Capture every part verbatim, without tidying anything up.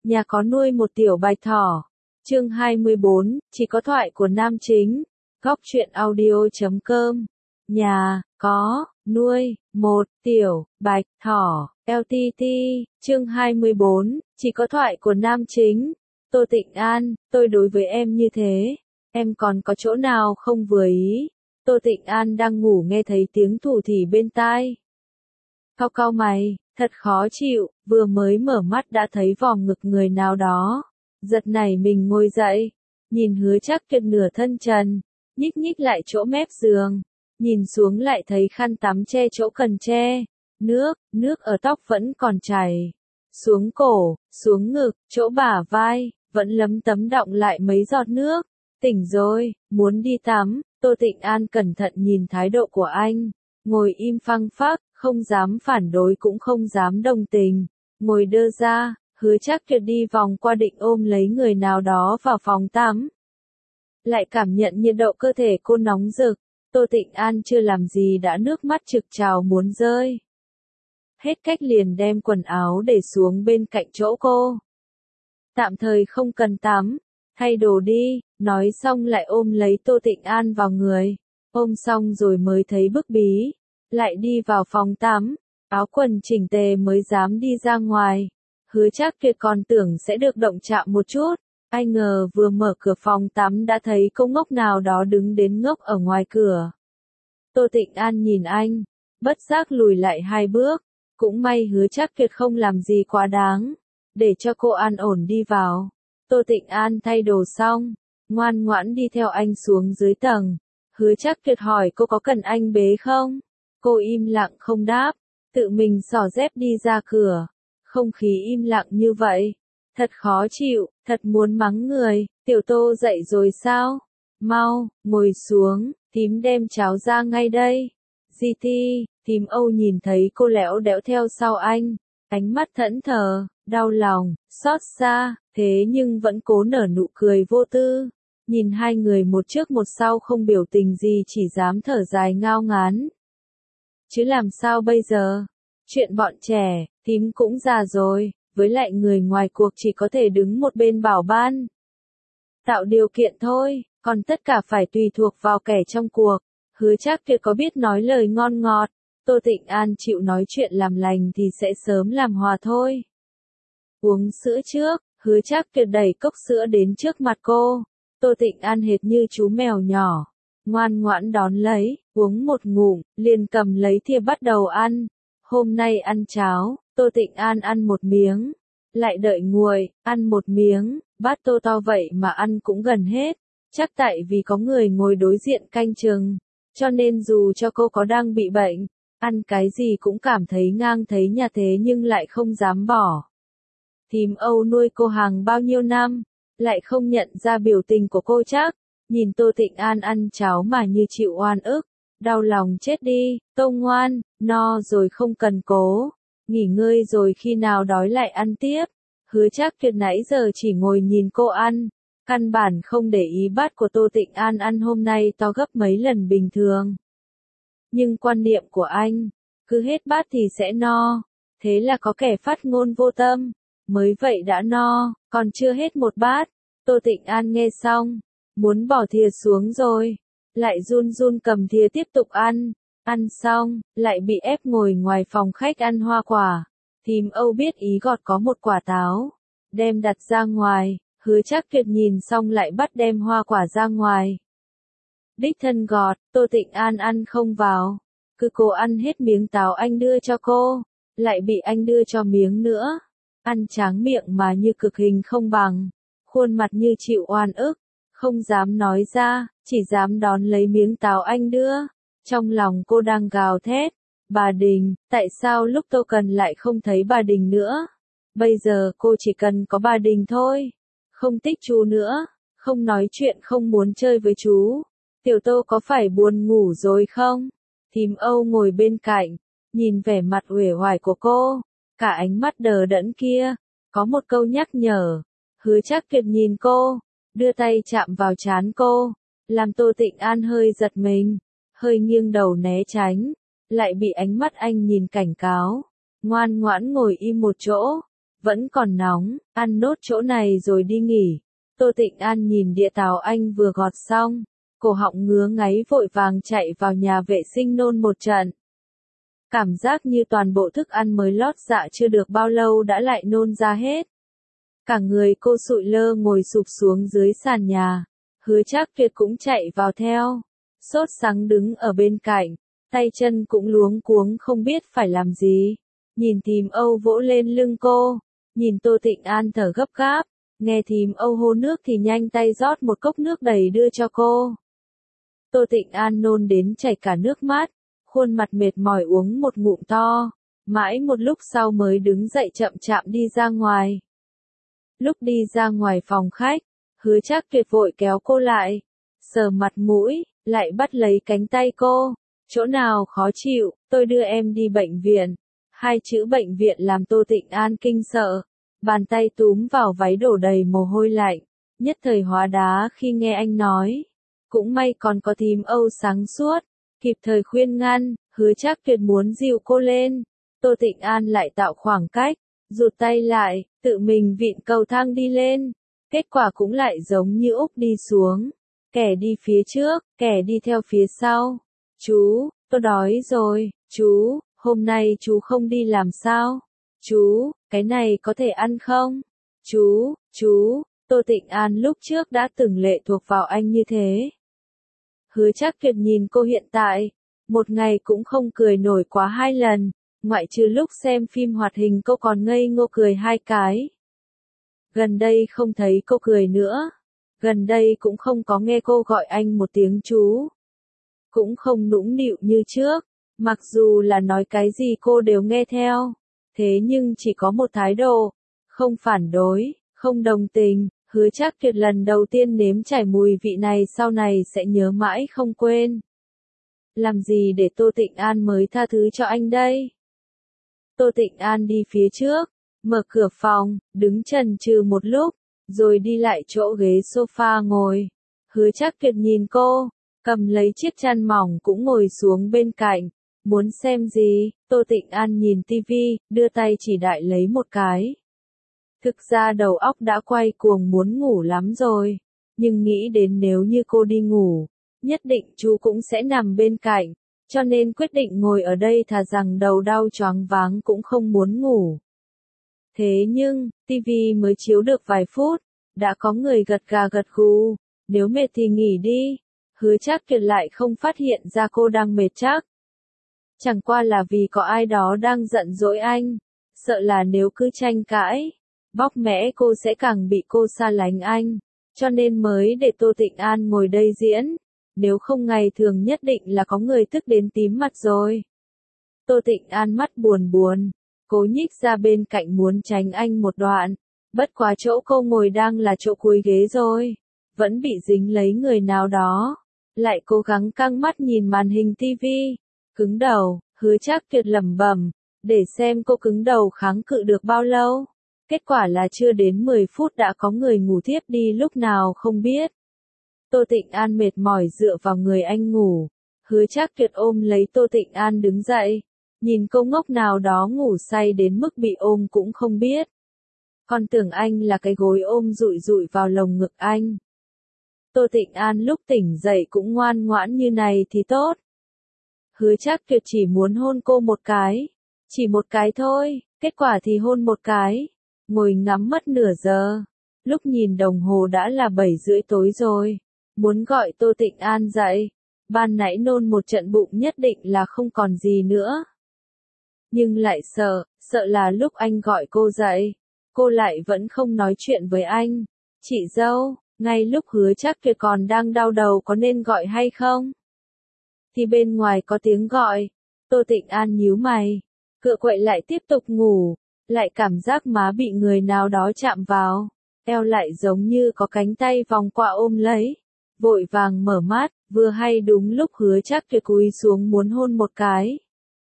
Nhà có nuôi một tiểu bạch thỏ. Chương hai mươi bốn, chỉ có thoại của nam chính. Góc truyện audio chấm com. Nhà có nuôi một tiểu bạch thỏ. lờ tê tê. Chương hai mươi bốn, chỉ có thoại của nam chính. Tô Tịnh An, tôi đối với em như thế, em còn có chỗ nào không vừa ý? Tô Tịnh An đang ngủ nghe thấy tiếng thủ thỉ bên tai. Cau cau mày, thật khó chịu, vừa mới mở mắt đã thấy vòng ngực người nào đó. Giật nảy mình ngồi dậy, nhìn Hứa Trác Kiệt nửa thân trần, nhích nhích lại chỗ mép giường, nhìn xuống lại thấy khăn tắm che chỗ cần che, nước, nước ở tóc vẫn còn chảy, xuống cổ, xuống ngực, chỗ bả vai, vẫn lấm tấm đọng lại mấy giọt nước. Tỉnh rồi, muốn đi tắm. Tô Tịnh An cẩn thận nhìn thái độ của anh, ngồi im phăng phắc, không dám phản đối cũng không dám đồng tình, ngồi đơ ra. Hứa Trác Kiệt đi vòng qua định ôm lấy người nào đó vào phòng tắm. Lại cảm nhận nhiệt độ cơ thể cô nóng rực, Tô Tịnh An chưa làm gì đã nước mắt trực trào muốn rơi. Hết cách liền đem quần áo để xuống bên cạnh chỗ cô. Tạm thời không cần tắm, thay đồ đi, nói xong lại ôm lấy Tô Tịnh An vào người. Ôm xong rồi mới thấy bức bí, lại đi vào phòng tắm, áo quần chỉnh tề mới dám đi ra ngoài. Hứa Trác Kiệt còn tưởng sẽ được động chạm một chút, ai ngờ vừa mở cửa phòng tắm đã thấy cô ngốc nào đó đứng đến ngốc ở ngoài cửa. Tô Tịnh An nhìn anh, bất giác lùi lại hai bước, cũng may Hứa Trác Kiệt không làm gì quá đáng, để cho cô an ổn đi vào. Tô Tịnh An thay đồ xong, ngoan ngoãn đi theo anh xuống dưới tầng. Hứa Trác Kiệt hỏi cô có cần anh bế không? Cô im lặng không đáp, tự mình xỏ dép đi ra cửa. Không khí im lặng như vậy, thật khó chịu, thật muốn mắng người. Tiểu Tô dậy rồi sao? Mau, ngồi xuống, thím đem cháo ra ngay đây. Di Ti, thím Âu nhìn thấy cô lẽo đẽo theo sau anh, ánh mắt thẫn thờ, đau lòng, xót xa, thế nhưng vẫn cố nở nụ cười vô tư. Nhìn hai người một trước một sau không biểu tình gì chỉ dám thở dài ngao ngán. Chứ làm sao bây giờ? Chuyện bọn trẻ, thím cũng già rồi, với lại người ngoài cuộc chỉ có thể đứng một bên bảo ban. Tạo điều kiện thôi, còn tất cả phải tùy thuộc vào kẻ trong cuộc. Hứa Trác Kiệt có biết nói lời ngon ngọt, Tô Tịnh An chịu nói chuyện làm lành thì sẽ sớm làm hòa thôi. Uống sữa trước, Hứa Trác Kiệt đẩy cốc sữa đến trước mặt cô. Tô Tịnh An hệt như chú mèo nhỏ, ngoan ngoãn đón lấy, uống một ngụm, liền cầm lấy thìa bắt đầu ăn. Hôm nay ăn cháo, Tô Tịnh An ăn một miếng, lại đợi nguội, ăn một miếng, bát tô to vậy mà ăn cũng gần hết. Chắc tại vì có người ngồi đối diện canh chừng, cho nên dù cho cô có đang bị bệnh, ăn cái gì cũng cảm thấy ngang thấy nhà thế nhưng lại không dám bỏ. Thím Âu nuôi cô hàng bao nhiêu năm, lại không nhận ra biểu tình của cô chắc, nhìn Tô Tịnh An ăn cháo mà như chịu oan ức, đau lòng chết đi. Tô ngoan, no rồi không cần cố, nghỉ ngơi rồi khi nào đói lại ăn tiếp. Hứa Trác Kiệt nãy giờ chỉ ngồi nhìn cô ăn, căn bản không để ý bát của Tô Tịnh An ăn hôm nay to gấp mấy lần bình thường. Nhưng quan niệm của anh, cứ hết bát thì sẽ no, thế là có kẻ phát ngôn vô tâm, mới vậy đã no, còn chưa hết một bát. Tô Tịnh An nghe xong, muốn bỏ thìa xuống rồi, lại run run cầm thìa tiếp tục ăn. Ăn xong, lại bị ép ngồi ngoài phòng khách ăn hoa quả. Thím Âu biết ý gọt có một quả táo, đem đặt ra ngoài. Hứa Trác Kiệt nhìn xong lại bắt đem hoa quả ra ngoài. Đích thân gọt, Tô Tịnh An ăn không vào, cứ cố ăn hết miếng táo anh đưa cho cô, lại bị anh đưa cho miếng nữa. Ăn tráng miệng mà như cực hình không bằng, khuôn mặt như chịu oan ức, không dám nói ra, chỉ dám đón lấy miếng táo anh đưa. Trong lòng cô đang gào thét, bà Đình, tại sao lúc tôi cần lại không thấy bà Đình nữa? Bây giờ cô chỉ cần có bà Đình thôi, không thích chú nữa, không nói chuyện không muốn chơi với chú. Tiểu Tô có phải buồn ngủ rồi không? Thím Âu ngồi bên cạnh, nhìn vẻ mặt uể oải của cô, cả ánh mắt đờ đẫn kia, có một câu nhắc nhở. Hứa Trác Kiệt nhìn cô, đưa tay chạm vào trán cô, làm Tô Tịnh An hơi giật mình, hơi nghiêng đầu né tránh, lại bị ánh mắt anh nhìn cảnh cáo, ngoan ngoãn ngồi im một chỗ, vẫn còn nóng, ăn nốt chỗ này rồi đi nghỉ. Tô Tịnh An nhìn đĩa táo anh vừa gọt xong, cổ họng ngứa ngáy vội vàng chạy vào nhà vệ sinh nôn một trận. Cảm giác như toàn bộ thức ăn mới lót dạ chưa được bao lâu đã lại nôn ra hết. Cả người cô sụi lơ ngồi sụp xuống dưới sàn nhà. Hứa Trác Tuyệt cũng chạy vào theo. Sốt sắng đứng ở bên cạnh, tay chân cũng luống cuống không biết phải làm gì. Nhìn thím Âu vỗ lên lưng cô, nhìn Tô Tịnh An thở gấp gáp, nghe thím Âu hô nước thì nhanh tay rót một cốc nước đầy đưa cho cô. Tô Tịnh An nôn đến chảy cả nước mắt, khuôn mặt mệt mỏi uống một ngụm to, mãi một lúc sau mới đứng dậy chậm chạp đi ra ngoài. Lúc đi ra ngoài phòng khách, Hứa Trác Tuyệt vội kéo cô lại, sờ mặt mũi, lại bắt lấy cánh tay cô. Chỗ nào khó chịu, tôi đưa em đi bệnh viện. Hai chữ bệnh viện làm Tô Tịnh An kinh sợ, bàn tay túm vào váy đổ đầy mồ hôi lạnh, nhất thời hóa đá khi nghe anh nói. Cũng may còn có thím Âu sáng suốt, kịp thời khuyên ngăn. Hứa Trác Tuyệt muốn dìu cô lên, Tô Tịnh An lại tạo khoảng cách, rụt tay lại, tự mình vịn cầu thang đi lên. Kết quả cũng lại giống như Úc đi xuống, kẻ đi phía trước, kẻ đi theo phía sau. Chú, tôi đói rồi, chú, hôm nay chú không đi làm sao? Chú, cái này có thể ăn không? Chú, chú, Tô Tịnh An lúc trước đã từng lệ thuộc vào anh như thế. Hứa Trác Tuyệt nhìn cô hiện tại, một ngày cũng không cười nổi quá hai lần, ngoại trừ lúc xem phim hoạt hình cô còn ngây ngô cười hai cái. Gần đây không thấy cô cười nữa, gần đây cũng không có nghe cô gọi anh một tiếng chú. Cũng không nũng nịu như trước, mặc dù là nói cái gì cô đều nghe theo, thế nhưng chỉ có một thái độ, không phản đối, không đồng tình. Hứa Trác Tuyệt lần đầu tiên nếm trải mùi vị này sau này sẽ nhớ mãi không quên. Làm gì để Tô Tịnh An mới tha thứ cho anh đây? Tô Tịnh An đi phía trước, mở cửa phòng, đứng chần chừ một lúc, rồi đi lại chỗ ghế sofa ngồi. Hứa Trác Tuyệt nhìn cô, cầm lấy chiếc chăn mỏng cũng ngồi xuống bên cạnh. Muốn xem gì? Tô Tịnh An nhìn tivi, đưa tay chỉ đại lấy một cái. Thực ra đầu óc đã quay cuồng muốn ngủ lắm rồi, nhưng nghĩ đến nếu như cô đi ngủ, nhất định chú cũng sẽ nằm bên cạnh, cho nên quyết định ngồi ở đây thà rằng đầu đau choáng váng cũng không muốn ngủ. Thế nhưng, tivi mới chiếu được vài phút, đã có người gật gà gật gù, nếu mệt thì nghỉ đi. Hứa Trác Tuyệt lại không phát hiện ra cô đang mệt chắc. Chẳng qua là vì có ai đó đang giận dỗi anh, sợ là nếu cứ tranh cãi, bóc mẽ cô sẽ càng bị cô xa lánh anh, cho nên mới để Tô Tịnh An ngồi đây diễn, nếu không ngày thường nhất định là có người tức đến tím mặt rồi. Tô Tịnh An mắt buồn buồn, cố nhích ra bên cạnh muốn tránh anh một đoạn, bất quá chỗ cô ngồi đang là chỗ cuối ghế rồi, vẫn bị dính lấy người nào đó, lại cố gắng căng mắt nhìn màn hình tivi, cứng đầu. Hứa Trác Tuyệt lẩm bẩm, để xem cô cứng đầu kháng cự được bao lâu. Kết quả là chưa đến mười phút đã có người ngủ thiếp đi lúc nào không biết. Tô Tịnh An mệt mỏi dựa vào người anh ngủ. Hứa Trác Tuyệt ôm lấy Tô Tịnh An đứng dậy, nhìn cô ngốc nào đó ngủ say đến mức bị ôm cũng không biết. Còn tưởng anh là cái gối ôm rụi rụi vào lồng ngực anh. Tô Tịnh An lúc tỉnh dậy cũng ngoan ngoãn như này thì tốt. Hứa Trác Tuyệt chỉ muốn hôn cô một cái, chỉ một cái thôi, kết quả thì hôn một cái. Ngồi ngắm mất nửa giờ, lúc nhìn đồng hồ đã là bảy rưỡi tối rồi, muốn gọi Tô Tịnh An dậy, ban nãy nôn một trận bụng nhất định là không còn gì nữa. Nhưng lại sợ, sợ là lúc anh gọi cô dậy, cô lại vẫn không nói chuyện với anh. Chị dâu, ngay lúc Hứa Trác Tuyệt còn đang đau đầu có nên gọi hay không? Thì bên ngoài có tiếng gọi, Tô Tịnh An nhíu mày, cựa quậy lại tiếp tục ngủ. Lại cảm giác má bị người nào đó chạm vào, eo lại giống như có cánh tay vòng qua ôm lấy, vội vàng mở mắt, vừa hay đúng lúc Hứa Trác Tuyệt cúi xuống muốn hôn một cái.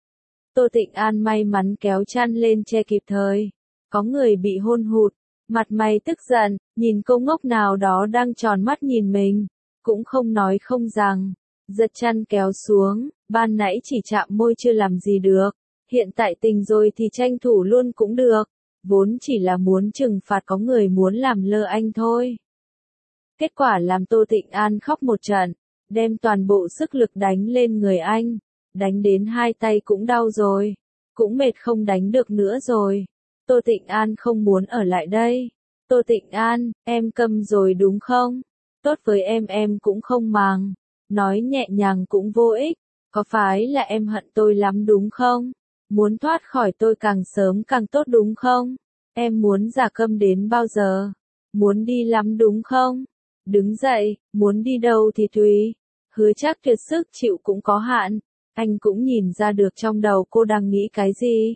Tô Tịnh An may mắn kéo chăn lên che kịp thời, có người bị hôn hụt, mặt mày tức giận, nhìn cô ngốc nào đó đang tròn mắt nhìn mình, cũng không nói không rằng, giật chăn kéo xuống, ban nãy chỉ chạm môi chưa làm gì được. Hiện tại tình rồi thì tranh thủ luôn cũng được, vốn chỉ là muốn trừng phạt có người muốn làm lơ anh thôi. Kết quả làm Tô Tịnh An khóc một trận, đem toàn bộ sức lực đánh lên người anh, đánh đến hai tay cũng đau rồi, cũng mệt không đánh được nữa rồi. Tô Tịnh An không muốn ở lại đây. Tô Tịnh An, em câm rồi đúng không? Tốt với em em cũng không màng, nói nhẹ nhàng cũng vô ích, có phải là em hận tôi lắm đúng không? Muốn thoát khỏi tôi càng sớm càng tốt đúng không? Em muốn giả câm đến bao giờ? Muốn đi lắm đúng không? Đứng dậy, muốn đi đâu thì tùy. Hứa Trác Tuyệt sức chịu cũng có hạn, anh cũng nhìn ra được trong đầu cô đang nghĩ cái gì.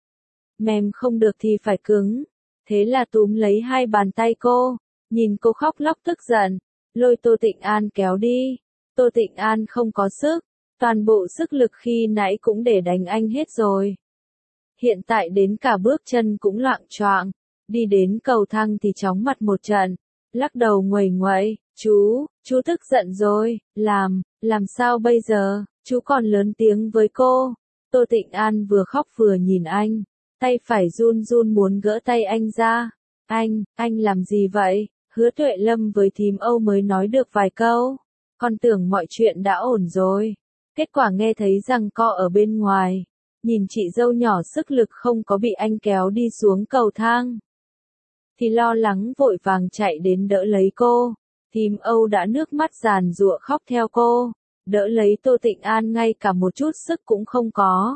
Mềm không được thì phải cứng, thế là túm lấy hai bàn tay cô, nhìn cô khóc lóc tức giận, lôi Tô Tịnh An kéo đi. Tô Tịnh An không có sức, toàn bộ sức lực khi nãy cũng để đánh anh hết rồi. Hiện tại đến cả bước chân cũng loạng choạng, đi đến cầu thang thì chóng mặt một trận, lắc đầu nguầy nguậy, chú, chú tức giận rồi, làm, làm sao bây giờ, chú còn lớn tiếng với cô. Tô Tịnh An vừa khóc vừa nhìn anh, tay phải run run muốn gỡ tay anh ra. Anh, anh làm gì vậy? Hứa Tuệ Lâm với thím Âu mới nói được vài câu, con tưởng mọi chuyện đã ổn rồi. Kết quả nghe thấy rằng co ở bên ngoài, nhìn chị dâu nhỏ sức lực không có bị anh kéo đi xuống cầu thang, thì lo lắng vội vàng chạy đến đỡ lấy cô. Thím Âu đã nước mắt giàn giụa khóc theo cô, đỡ lấy Tô Tịnh An ngay cả một chút sức cũng không có.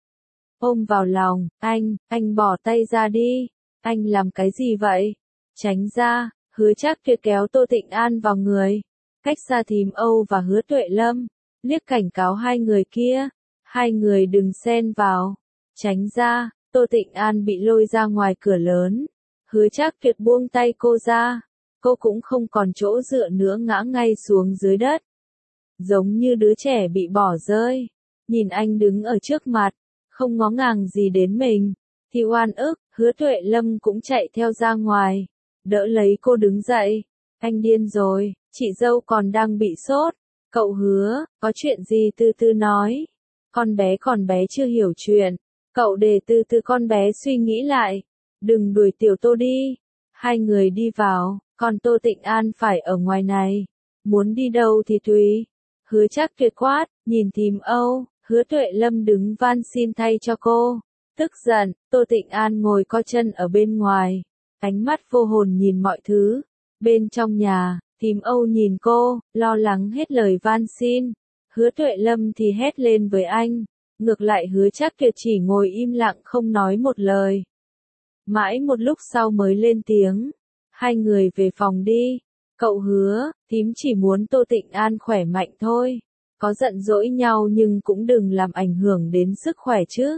Ôm vào lòng, anh, anh bỏ tay ra đi, anh làm cái gì vậy? Tránh ra. Hứa Trác Tuyệt kéo Tô Tịnh An vào người, cách xa thím Âu và Hứa Tuệ Lâm, liếc cảnh cáo hai người kia, hai người đừng xen vào, tránh ra. Tô Tịnh An bị lôi ra ngoài cửa lớn, Hứa Trác Tuyệt buông tay cô ra, cô cũng không còn chỗ dựa nữa ngã ngay xuống dưới đất, giống như đứa trẻ bị bỏ rơi. Nhìn anh đứng ở trước mặt, không ngó ngàng gì đến mình, thì oan ức. Hứa Tuệ Lâm cũng chạy theo ra ngoài, đỡ lấy cô đứng dậy. Anh điên rồi, chị dâu còn đang bị sốt. Cậu Hứa, có chuyện gì từ từ nói. Con bé còn bé chưa hiểu chuyện, cậu để từ từ con bé suy nghĩ lại. Đừng đuổi tiểu Tô đi. Hai người đi vào, còn Tô Tịnh An phải ở ngoài này. Muốn đi đâu thì tùy. Hứa Trác Tuyệt quát, nhìn thím Âu. Hứa Tuệ Lâm đứng van xin thay cho cô. Tức giận, Tô Tịnh An ngồi co chân ở bên ngoài, ánh mắt vô hồn nhìn mọi thứ. Bên trong nhà, thím Âu nhìn cô, lo lắng hết lời van xin. Hứa Tuệ Lâm thì hét lên với anh. Ngược lại Hứa Trác Tuyệt chỉ ngồi im lặng không nói một lời. Mãi một lúc sau mới lên tiếng. Hai người về phòng đi. Cậu Hứa, thím chỉ muốn Tô Tịnh An khỏe mạnh thôi. Có giận dỗi nhau nhưng cũng đừng làm ảnh hưởng đến sức khỏe chứ.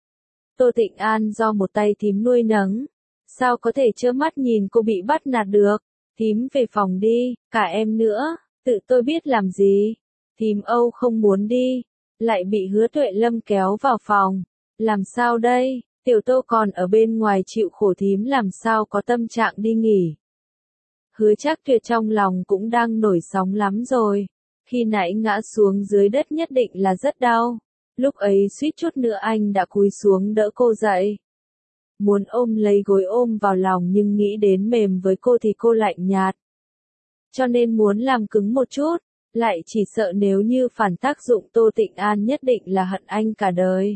Tô Tịnh An do một tay thím nuôi nấng, sao có thể trơ mắt nhìn cô bị bắt nạt được. Thím về phòng đi, cả em nữa, tự tôi biết làm gì. Thím Âu không muốn đi, lại bị Hứa Tuệ Lâm kéo vào phòng. Làm sao đây, tiểu Tô còn ở bên ngoài chịu khổ, thím làm sao có tâm trạng đi nghỉ. Hứa Trác Tuyệt trong lòng cũng đang nổi sóng lắm rồi, khi nãy ngã xuống dưới đất nhất định là rất đau. Lúc ấy suýt chút nữa anh đã cúi xuống đỡ cô dậy. Muốn ôm lấy gối ôm vào lòng nhưng nghĩ đến mềm với cô thì cô lạnh nhạt. Cho nên muốn làm cứng một chút, lại chỉ sợ nếu như phản tác dụng Tô Tịnh An nhất định là hận anh cả đời.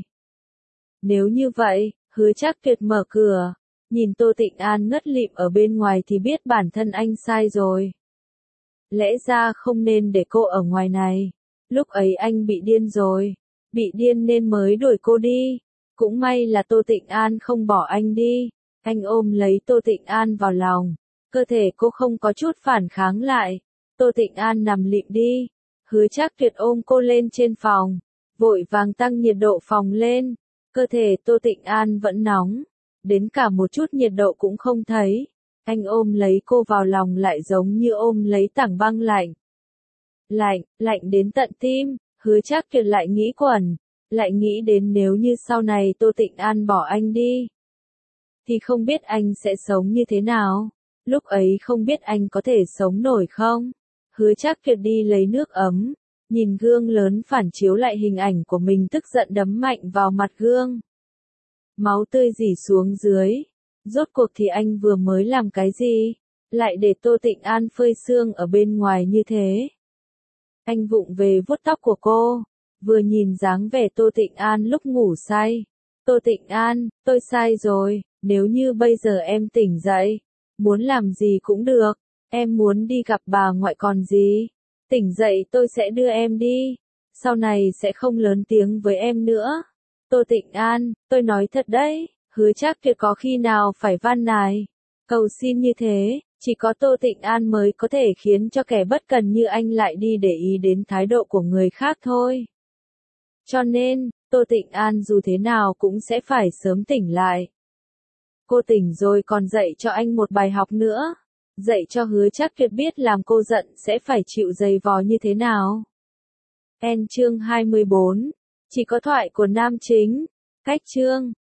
Nếu như vậy, Hứa Trác Tuyệt mở cửa, nhìn Tô Tịnh An ngất lịm ở bên ngoài thì biết bản thân anh sai rồi. Lẽ ra không nên để cô ở ngoài này, lúc ấy anh bị điên rồi. Bị điên nên mới đuổi cô đi. Cũng may là Tô Tịnh An không bỏ anh đi. Anh ôm lấy Tô Tịnh An vào lòng. Cơ thể cô không có chút phản kháng lại. Tô Tịnh An nằm lịm đi. Hứa Trác Tuyệt ôm cô lên trên phòng, vội vàng tăng nhiệt độ phòng lên. Cơ thể Tô Tịnh An vẫn nóng, đến cả một chút nhiệt độ cũng không thấy. Anh ôm lấy cô vào lòng lại giống như ôm lấy tảng băng lạnh. Lạnh, lạnh đến tận tim. Hứa Trác Tuyệt lại nghĩ quẩn, lại nghĩ đến nếu như sau này Tô Tịnh An bỏ anh đi, thì không biết anh sẽ sống như thế nào, lúc ấy không biết anh có thể sống nổi không. Hứa Trác Tuyệt đi lấy nước ấm, nhìn gương lớn phản chiếu lại hình ảnh của mình tức giận đấm mạnh vào mặt gương. Máu tươi rỉ xuống dưới, Rốt cuộc thì anh vừa mới làm cái gì? Lại để Tô Tịnh An phơi sương ở bên ngoài như thế. Anh vụng về vuốt tóc của cô, vừa nhìn dáng vẻ Tô Tịnh An lúc ngủ say. Tô Tịnh An, tôi sai rồi, nếu như bây giờ em tỉnh dậy, muốn làm gì cũng được, em muốn đi gặp bà ngoại còn gì. Tỉnh dậy tôi sẽ đưa em đi, sau này sẽ không lớn tiếng với em nữa. Tô Tịnh An, tôi nói thật đấy, Hứa Trác Tuyệt có khi nào phải van nài, cầu xin như thế, chỉ có Tô Tịnh An mới có thể khiến cho kẻ bất cần như anh lại đi để ý đến thái độ của người khác thôi. Cho nên, Tô Tịnh An dù thế nào cũng sẽ phải sớm tỉnh lại. Cô tỉnh rồi còn dạy cho anh một bài học nữa. Dạy cho Hứa Trác Tuyệt biết làm cô giận sẽ phải chịu dày vò như thế nào. End chương hai mươi bốn. Chỉ có thoại của nam chính. Cách chương.